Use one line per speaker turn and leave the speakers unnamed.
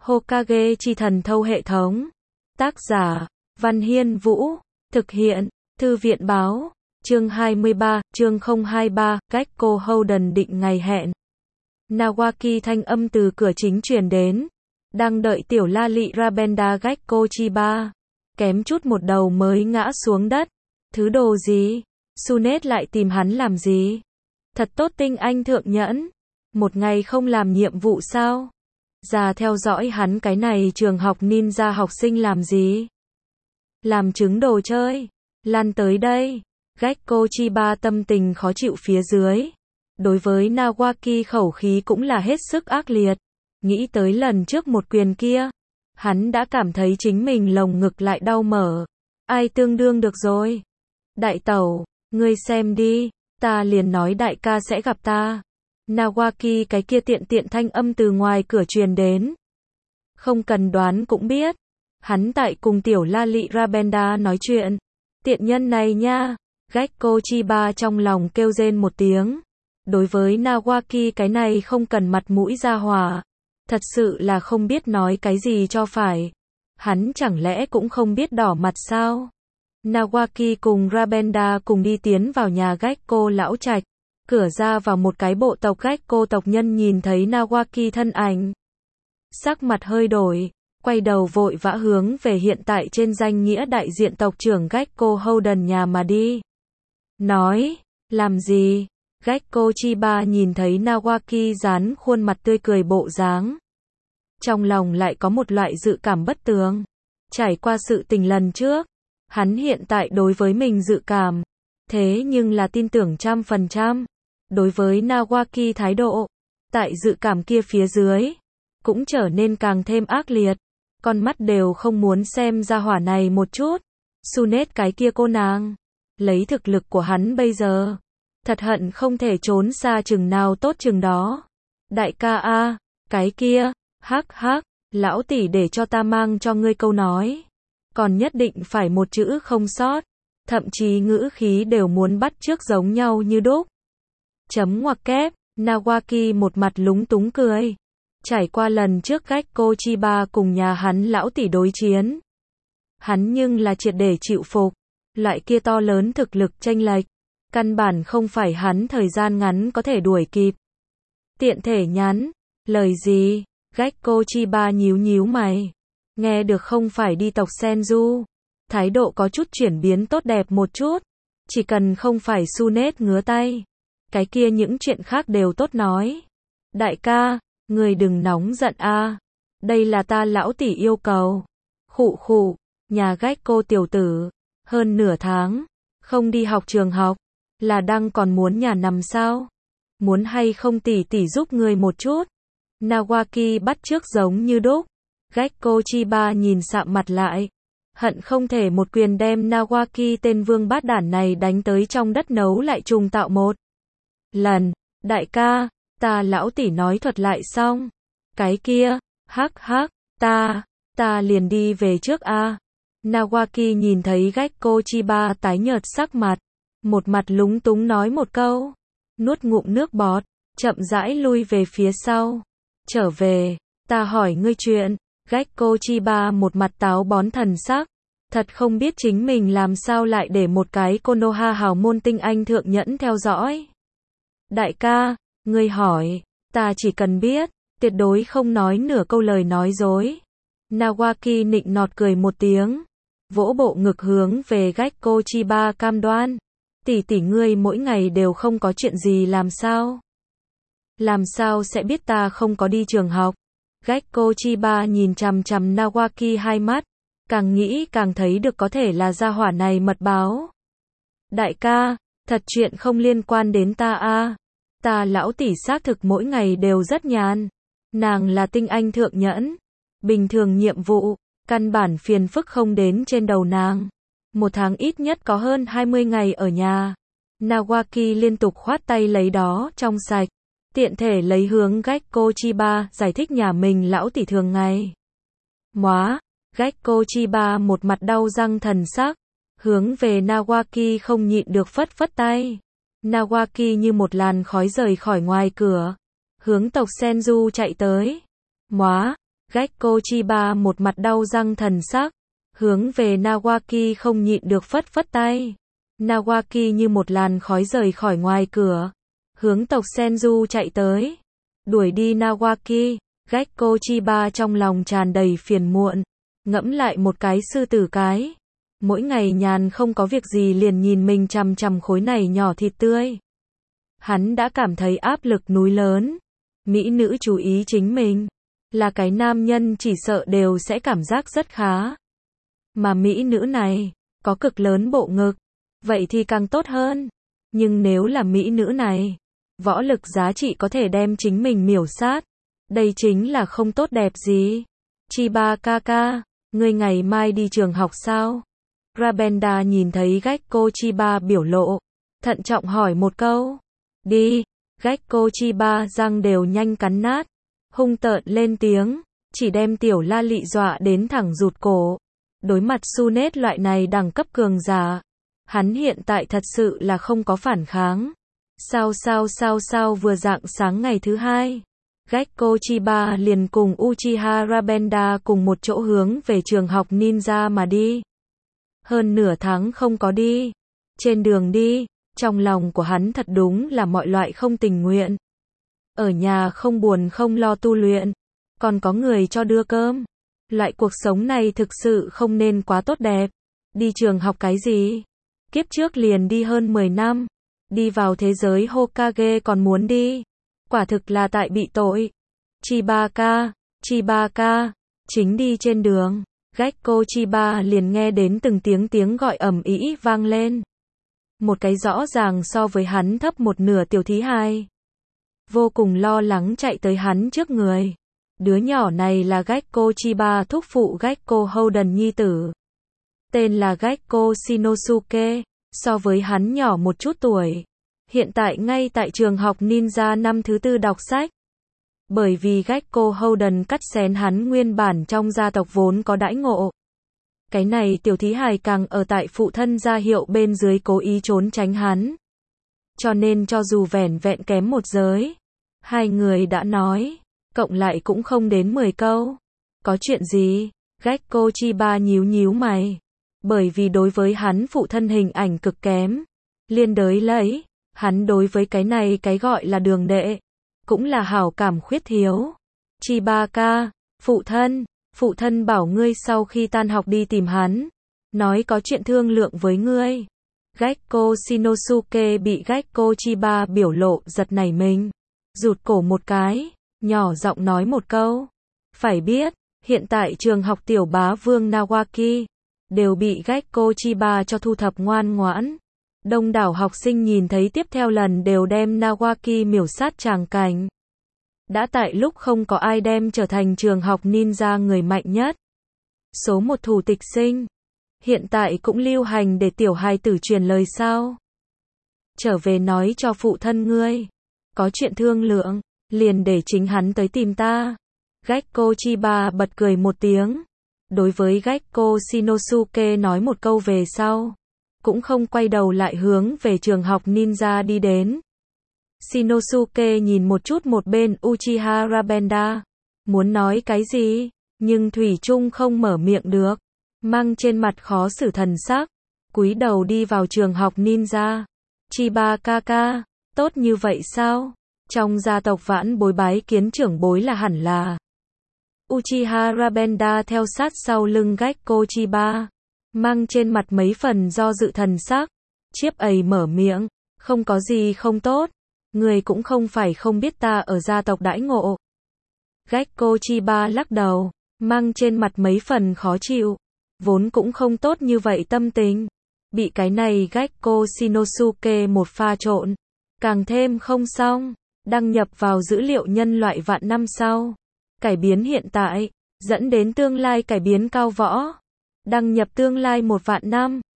Hokage chi thần thâu hệ thống. Tác giả, Văn Hiên Vũ. Thực hiện, Thư viện báo. Chương 23, chương 023, Gekko Holden định ngày hẹn. Nawaki thanh âm từ cửa chính truyền đến. Đang đợi tiểu la lị Rabenda Gekko Chiba. Kém chút một đầu mới ngã xuống đất. Thứ đồ gì? Sunet lại tìm hắn làm gì? Thật tốt tinh anh thượng nhẫn. Một ngày không làm nhiệm vụ sao? Ra theo dõi hắn cái này trường học ninja học sinh làm gì? Làm trứng đồ chơi. Lan tới đây. Gekko Chiba tâm tình khó chịu phía dưới. Đối với Nawaki khẩu khí cũng là hết sức ác liệt. Nghĩ tới lần trước một quyền kia. Hắn đã cảm thấy chính mình lồng ngực lại đau mở. Ai tương đương được rồi? Đại tẩu, ngươi xem đi. Ta liền nói đại ca sẽ gặp ta. Nawaki cái kia tiện thanh âm từ ngoài cửa truyền đến. Không cần đoán cũng biết. Hắn tại cùng tiểu la lị Rabenda nói chuyện. Tiện nhân này nha. Gekko Chiba trong lòng kêu rên một tiếng. Đối với Nawaki cái này không cần mặt mũi ra hỏa. Thật sự là không biết nói cái gì cho phải. Hắn chẳng lẽ cũng không biết đỏ mặt sao? Nawaki cùng Rabenda cùng đi tiến vào nhà Gekko lão trạch. Cửa ra vào một cái bộ tộc Gekko tộc nhân nhìn thấy Nawaki thân ảnh. Sắc mặt hơi đổi, quay đầu vội vã hướng về hiện tại trên danh nghĩa đại diện tộc trưởng Gekko Holden nhà mà đi. Nói, làm gì? Gekko Chiba nhìn thấy Nawaki dán khuôn mặt tươi cười bộ dáng. Trong lòng lại có một loại dự cảm bất tường. Trải qua sự tình lần trước, hắn hiện tại đối với mình dự cảm. Thế nhưng là tin tưởng 100%. Đối với Nawaki thái độ, tại dự cảm kia phía dưới, cũng trở nên càng thêm ác liệt. Con mắt đều không muốn xem ra hỏa này một chút. Sunet cái kia cô nàng. Lấy thực lực của hắn bây giờ. Thật hận không thể trốn xa chừng nào tốt chừng đó. Đại ca a, cái kia, hắc hắc, lão tỷ để cho ta mang cho ngươi câu nói. Còn nhất định phải một chữ không sót. Thậm chí ngữ khí đều muốn bắt chước giống nhau như đúc. Chấm ngoặc kép, Nawaki một mặt lúng túng cười. Trải qua lần trước Gekko Chiba cùng nhà hắn lão tỷ đối chiến. Hắn nhưng là triệt để chịu phục. Loại kia to lớn thực lực chênh lệch. Căn bản không phải hắn thời gian ngắn có thể đuổi kịp. Tiện thể nhắn. Lời gì? Gekko Chiba nhíu mày. Nghe được không phải đi tộc Senju. Thái độ có chút chuyển biến tốt đẹp một chút. Chỉ cần không phải Sunet ngứa tay. Cái kia những chuyện khác đều tốt nói. Đại ca, người đừng nóng giận a. Đây là ta lão tỷ yêu cầu. Khụ, nhà Gekko tiểu tử. Hơn nửa tháng. Không đi học trường học. Là đang còn muốn nhà nằm sao? Muốn hay không tỷ giúp người một chút? Nawaki bắt chước giống như đúc. Gekko Chiba nhìn sạm mặt lại. Hận không thể một quyền đem Nawaki tên vương bát đản này đánh tới trong đất nấu lại trùng tạo một lần. Đại ca, ta lão tỷ nói thuật lại xong. Cái kia, hắc, ta liền đi về trước a. Nawaki nhìn thấy Gekko Chiba tái nhợt sắc mặt. Một mặt lúng túng nói một câu. Nuốt ngụm nước bọt, chậm rãi lui về phía sau. Trở về, ta hỏi ngươi chuyện. Gekko Chiba một mặt táo bón thần sắc. Thật không biết chính mình làm sao lại để một cái Konoha hào môn tinh anh thượng nhẫn theo dõi. Đại ca, ngươi hỏi, ta chỉ cần biết, tuyệt đối không nói nửa câu lời nói dối. Nawaki nịnh nọt cười một tiếng. Vỗ bộ ngực hướng về Gekko Chiba cam đoan. Tỷ ngươi mỗi ngày đều không có chuyện gì làm sao? Làm sao sẽ biết ta không có đi trường học? Gekko Chiba nhìn chằm Nawaki hai mắt. Càng nghĩ càng thấy được có thể là gia hỏa này mật báo. Đại ca, thật chuyện không liên quan đến ta a. Ta lão tỷ xác thực mỗi ngày đều rất nhàn. Nàng là tinh anh thượng nhẫn. Bình thường nhiệm vụ, căn bản phiền phức không đến trên đầu nàng. Một tháng ít nhất có hơn 20 ngày ở nhà. Nawaki liên tục khoát tay lấy đó trong sạch. Tiện thể lấy hướng Gekko Chiba giải thích nhà mình lão tỷ thường ngày. Móa, Gekko Chiba một mặt đau răng thần sắc. Hướng về Nawaki không nhịn được phất tay. Nawaki như một làn khói rời khỏi ngoài cửa. Hướng tộc Senju chạy tới. Móa, Gekko Chiba một mặt đau răng thần sắc, hướng về Nawaki không nhịn được phất phất tay. Nawaki như một làn khói rời khỏi ngoài cửa, hướng tộc Senju chạy tới. Đuổi đi Nawaki, Gekko Chiba trong lòng tràn đầy phiền muộn, ngẫm lại một cái sư tử cái. Mỗi ngày nhàn không có việc gì liền nhìn mình chằm chằm khối này nhỏ thịt tươi. Hắn đã cảm thấy áp lực núi lớn. Mỹ nữ chú ý chính mình, là cái nam nhân chỉ sợ đều sẽ cảm giác rất khá. Mà mỹ nữ này, có cực lớn bộ ngực, vậy thì càng tốt hơn. Nhưng nếu là mỹ nữ này, võ lực giá trị có thể đem chính mình miểu sát, đây chính là không tốt đẹp gì. Chiba kaka, ngươi ngày mai đi trường học sao? Rabenda nhìn thấy Gekko Chiba biểu lộ, thận trọng hỏi một câu. Đi. Gekko Chiba răng đều nhanh cắn nát, hung tợn lên tiếng, chỉ đem tiểu la lị dọa đến thẳng rụt cổ. Đối mặt Sunet loại này đẳng cấp cường giả, hắn hiện tại thật sự là không có phản kháng. Sao vừa rạng sáng ngày thứ hai, Gekko Chiba liền cùng Uchiha Rabenda cùng một chỗ hướng về trường học ninja mà đi. Hơn nửa tháng không có đi. Trên đường đi, trong lòng của hắn thật đúng là mọi loại không tình nguyện. Ở nhà không buồn không lo tu luyện, còn có người cho đưa cơm. Loại cuộc sống này thực sự không nên quá tốt đẹp. Đi trường học cái gì? Kiếp trước liền đi hơn 10 năm. Đi vào thế giới Hokage còn muốn đi. Quả thực là tại bị tội. Chibaka. Chính đi trên đường, Gekko Chiba liền nghe đến từng tiếng gọi ầm ĩ vang lên. Một cái rõ ràng so với hắn thấp một nửa tiểu thí hài, vô cùng lo lắng chạy tới hắn trước người. Đứa nhỏ này là Gekko Chiba thúc phụ Gekko Houden nhi tử. Tên là Gekko Shinosuke, so với hắn nhỏ một chút tuổi. Hiện tại ngay tại trường học ninja năm thứ 4 đọc sách. Bởi vì Gekko Houden cắt xén hắn nguyên bản trong gia tộc vốn có đãi ngộ. Cái này tiểu thí hài càng ở tại phụ thân gia hiệu bên dưới cố ý trốn tránh hắn. Cho nên cho dù vẻn vẹn kém một giới, hai người đã nói, cộng lại cũng không đến 10 câu. Có chuyện gì? Gekko Chiba nhíu mày. Bởi vì đối với hắn phụ thân hình ảnh cực kém. Liên đới lấy, hắn đối với cái này cái gọi là đường đệ, cũng là hảo cảm khuyết thiếu. Chibaka, phụ thân bảo ngươi sau khi tan học đi tìm hắn, nói có chuyện thương lượng với ngươi. Gekko Shinosuke bị Gekko Chiba biểu lộ giật nảy mình, rụt cổ một cái, nhỏ giọng nói một câu. Phải biết, hiện tại trường học tiểu bá vương Nawaki, đều bị Gekko Chiba cho thu thập ngoan ngoãn. Đông đảo học sinh nhìn thấy tiếp theo lần đều đem Nawaki miểu sát tràng cảnh. Đã tại lúc không có ai đem trở thành trường học ninja người mạnh nhất. Số một thủ tịch sinh. Hiện tại cũng lưu hành để tiểu hài tử truyền lời sao. Trở về nói cho phụ thân ngươi. Có chuyện thương lượng, liền để chính hắn tới tìm ta. Gekko Chiba bật cười một tiếng. Đối với Gekko Shinosuke nói một câu về sau, cũng không quay đầu lại hướng về trường học ninja đi đến. Shinosuke nhìn một chút một bên Uchiha Rabenda, muốn nói cái gì, nhưng thủy chung không mở miệng được, mang trên mặt khó xử thần sắc, cúi đầu đi vào trường học ninja. Chiba kaka, tốt như vậy sao? Trong gia tộc vãn bối bái kiến trưởng bối là hẳn là. Uchiha Rabenda theo sát sau lưng Gekko Chiba, mang trên mặt mấy phần do dự thần sắc. Chiếp ầy mở miệng, không có gì không tốt, người cũng không phải không biết ta ở gia tộc đãi ngộ. Gekko Chiba lắc đầu, mang trên mặt mấy phần khó chịu, vốn cũng không tốt như vậy tâm tình, bị cái này Gekko Shinosuke một pha trộn, càng thêm không xong. Đăng nhập vào dữ liệu nhân loại vạn năm sau, cải biến hiện tại, dẫn đến tương lai cải biến cao võ. Đăng nhập tương lai 1 vạn năm.